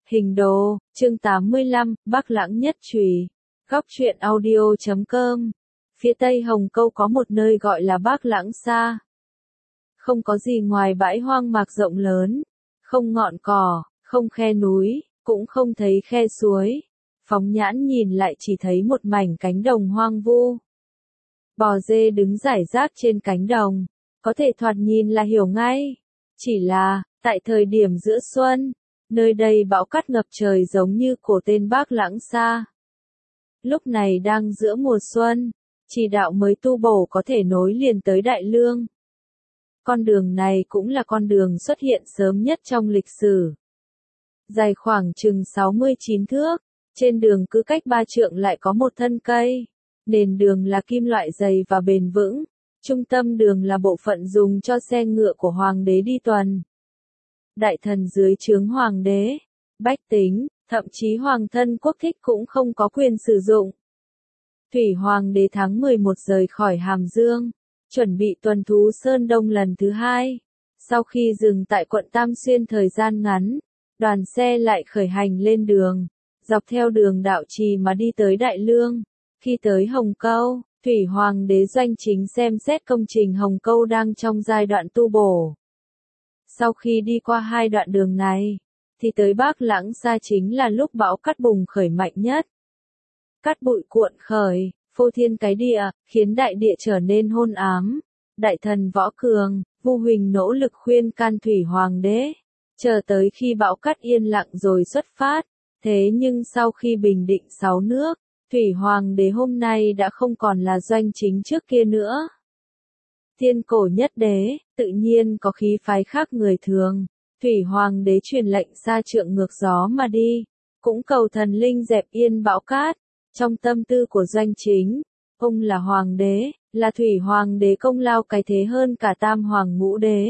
Hình đồ, chương 85, Bắc Lãng Nhất Trùy. Góc truyện audio.com. Phía tây Hồng Câu có một nơi gọi là Bắc Lãng Sa. Không có gì ngoài bãi hoang mạc rộng lớn, không ngọn cỏ, không khe núi, cũng không thấy khe suối. Phóng nhãn nhìn lại chỉ thấy một mảnh cánh đồng hoang vu. Bò dê đứng rải rác trên cánh đồng, có thể thoạt nhìn là hiểu ngay. Chỉ là, tại thời điểm giữa xuân, nơi đây bão cát ngập trời giống như cổ tên Bắc Lãng Sa. Lúc này đang giữa mùa xuân, chỉ đạo mới tu bổ có thể nối liền tới Đại Lương. Con đường này cũng là con đường xuất hiện sớm nhất trong lịch sử. Dài khoảng chừng 69 thước, trên đường cứ cách 3 trượng lại có một thân cây. Nền đường là kim loại dày và bền vững. Trung tâm đường là bộ phận dùng cho xe ngựa của hoàng đế đi tuần. Đại thần dưới trướng hoàng đế, bách tính, thậm chí hoàng thân quốc thích cũng không có quyền sử dụng. Thủy hoàng đế tháng 11 rời khỏi Hàm Dương, chuẩn bị tuần thú Sơn Đông lần thứ 2. Sau khi dừng tại quận Tam Xuyên thời gian ngắn, đoàn xe lại khởi hành lên đường, dọc theo đường Đạo Trì mà đi tới Đại Lương. Khi tới Hồng Câu, Thủy hoàng đế doanh chính xem xét công trình Hồng Câu đang trong giai đoạn tu bổ. Sau khi đi qua 2 đoạn đường này, thì tới Bắc Lãng Sa chính là lúc bão cát bùng khởi mạnh nhất. Cát bụi cuộn khởi, phô thiên cái địa, khiến đại địa trở nên hôn ám. Đại thần Võ Cường, Vu Huỳnh nỗ lực khuyên can Thủy hoàng đế, chờ tới khi bão cát yên lặng rồi xuất phát. Thế nhưng sau khi bình định 6 nước, Thủy hoàng đế hôm nay đã không còn là doanh chính trước kia nữa. Thiên cổ nhất đế, tự nhiên có khí phái khác người thường. Thủy hoàng đế truyền lệnh xa trượng ngược gió mà đi, cũng cầu thần linh dẹp yên bão cát. Trong tâm tư của doanh chính, ông là hoàng đế, là Thủy hoàng đế công lao cái thế hơn cả Tam hoàng ngũ đế.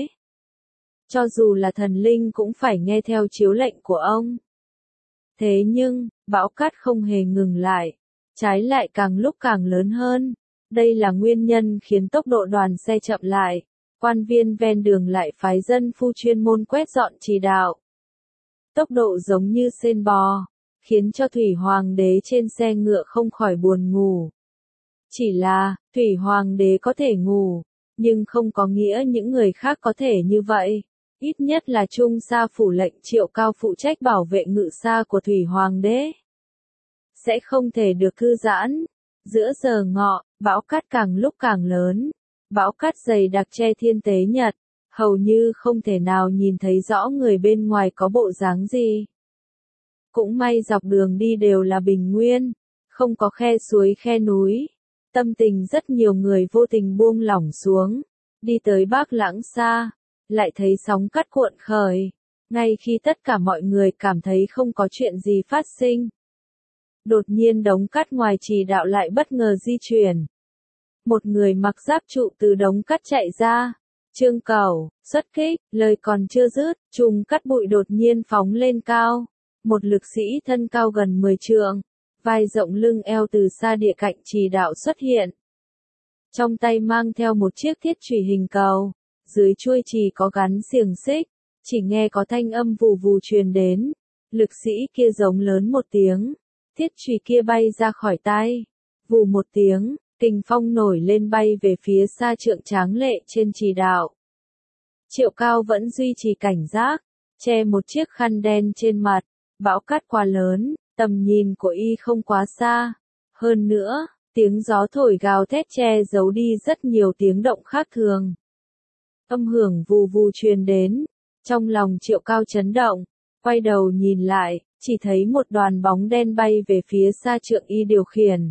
Cho dù là thần linh cũng phải nghe theo chiếu lệnh của ông. Thế nhưng, bão cát không hề ngừng lại, trái lại càng lúc càng lớn hơn. Đây là nguyên nhân khiến tốc độ đoàn xe chậm lại. Quan viên ven đường lại phái dân phu chuyên môn quét dọn chỉ đạo. Tốc độ giống như sên bò, khiến cho Thủy hoàng đế trên xe ngựa không khỏi buồn ngủ. Chỉ là, Thủy hoàng đế có thể ngủ, nhưng không có nghĩa những người khác có thể như vậy. Ít nhất là Trung Sa phủ lệnh Triệu Cao phụ trách bảo vệ ngự xa của Thủy hoàng đế sẽ không thể được thư giãn. Giữa giờ ngọ, bão cát càng lúc càng lớn. Bão cát dày đặc che thiên tế nhật, hầu như không thể nào nhìn thấy rõ người bên ngoài có bộ dáng gì. Cũng may dọc đường đi đều là bình nguyên, không có khe suối khe núi. Tâm tình rất nhiều người vô tình buông lỏng xuống, đi tới Bắc Lãng Sa, lại thấy sóng cát cuộn khởi. Ngay khi tất cả mọi người cảm thấy không có chuyện gì phát sinh, đột nhiên đống cát ngoài chỉ đạo lại bất ngờ di chuyển. Một người mặc giáp trụ từ đống cát chạy ra. Trương Cẩu, xuất kích, lời còn chưa dứt, chùm cát bụi đột nhiên phóng lên cao. Một lực sĩ thân cao gần 10 trượng, vai rộng lưng eo từ xa địa cạnh chỉ đạo xuất hiện. Trong tay mang theo một chiếc thiết chùy hình cầu, dưới chuôi chì có gắn xiềng xích, chỉ nghe có thanh âm vù vù truyền đến. Lực sĩ kia giống lớn một tiếng, thiết chùy kia bay ra khỏi tay. Vù một tiếng, kình phong nổi lên bay về phía xa trượng tráng lệ trên chỉ đạo. Triệu Cao vẫn duy trì cảnh giác, che một chiếc khăn đen trên mặt. Bão cát quá lớn, tầm nhìn của y không quá xa. Hơn nữa, tiếng gió thổi gào thét che giấu đi rất nhiều tiếng động khác thường. Âm hưởng vù vù truyền đến, trong lòng Triệu Cao chấn động, quay đầu nhìn lại, chỉ thấy một đoàn bóng đen bay về phía xa trượng y điều khiển.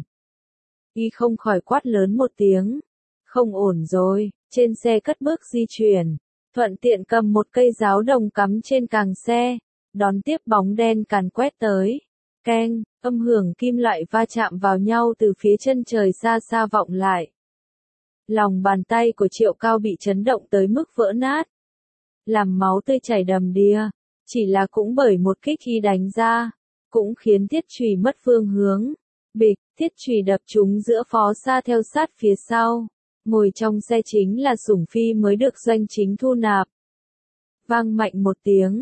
Y không khỏi quát lớn một tiếng, không ổn rồi, trên xe cất bước di chuyển, thuận tiện cầm một cây giáo đồng cắm trên càng xe, đón tiếp bóng đen càn quét tới. Keng, âm hưởng kim loại va chạm vào nhau từ phía chân trời xa xa vọng lại. Lòng bàn tay của Triệu Cao bị chấn động tới mức vỡ nát, làm máu tươi chảy đầm đìa. Chỉ là cũng bởi một kích y đánh ra, cũng khiến thiết chùy mất phương hướng. Bịch, thiết chùy đập trúng giữa Phó Sa theo sát phía sau. Ngồi trong xe chính là Sủng Phi mới được doanh chính thu nạp. Vang mạnh một tiếng,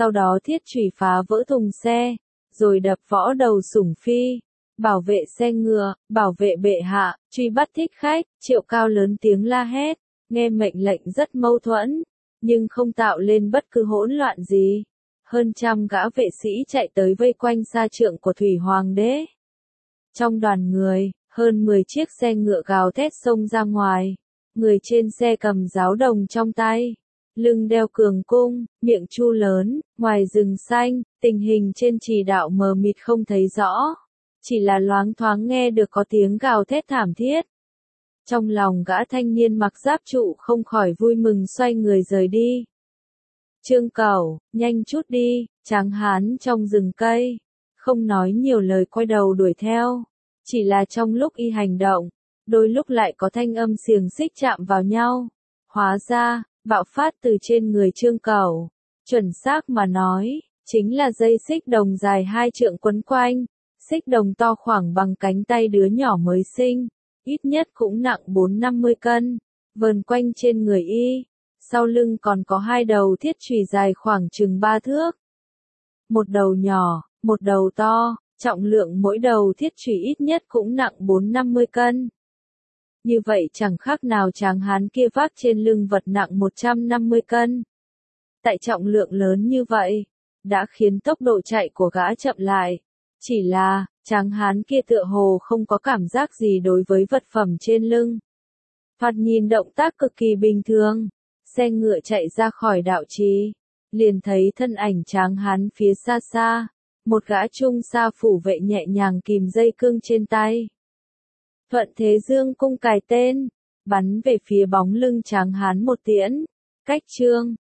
sau đó thiết chùy phá vỡ thùng xe, rồi đập võ đầu Sủng Phi. Bảo vệ xe ngựa, bảo vệ bệ hạ, truy bắt thích khách, Triệu Cao lớn tiếng la hét, nghe mệnh lệnh rất mâu thuẫn, nhưng không tạo lên bất cứ hỗn loạn gì. Hơn trăm gã vệ sĩ chạy tới vây quanh sa trượng của Thủy Hoàng đế. Trong đoàn người, hơn 10 chiếc xe ngựa gào thét xông ra ngoài. Người trên xe cầm giáo đồng trong tay, lưng đeo cường cung, miệng chu lớn, ngoài rừng xanh, tình hình trên trì đạo mờ mịt không thấy rõ. Chỉ là loáng thoáng nghe được có tiếng gào thét thảm thiết. Trong lòng gã thanh niên mặc giáp trụ không khỏi vui mừng xoay người rời đi. Trương Cẩu, nhanh chút đi, tráng hán trong rừng cây. Không nói nhiều lời quay đầu đuổi theo. Chỉ là trong lúc y hành động, đôi lúc lại có thanh âm xiềng xích chạm vào nhau. Hóa ra, bạo phát từ trên người Trương Cẩu. Chuẩn xác mà nói, chính là dây xích đồng dài 2 trượng quấn quanh. Xích đồng to khoảng bằng cánh tay đứa nhỏ mới sinh, ít nhất cũng nặng 4-50 cân, vờn quanh trên người y. Sau lưng còn có 2 đầu thiết chùy dài khoảng chừng 3 thước. Một đầu nhỏ, một đầu to, trọng lượng mỗi đầu thiết chùy ít nhất cũng nặng 4-50 cân. Như vậy chẳng khác nào tráng hán kia vác trên lưng vật nặng 150 cân. Tại trọng lượng lớn như vậy, đã khiến tốc độ chạy của gã chậm lại. Chỉ là, tráng hán kia tựa hồ không có cảm giác gì đối với vật phẩm trên lưng. Thoạt nhìn động tác cực kỳ bình thường. Xe ngựa chạy ra khỏi đạo trì, liền thấy thân ảnh tráng hán phía xa xa. Một gã trung sa phủ vệ nhẹ nhàng kìm dây cương trên tay. Thuận thế dương cung cài tên, bắn về phía bóng lưng tráng hán một tiễn. Cách chương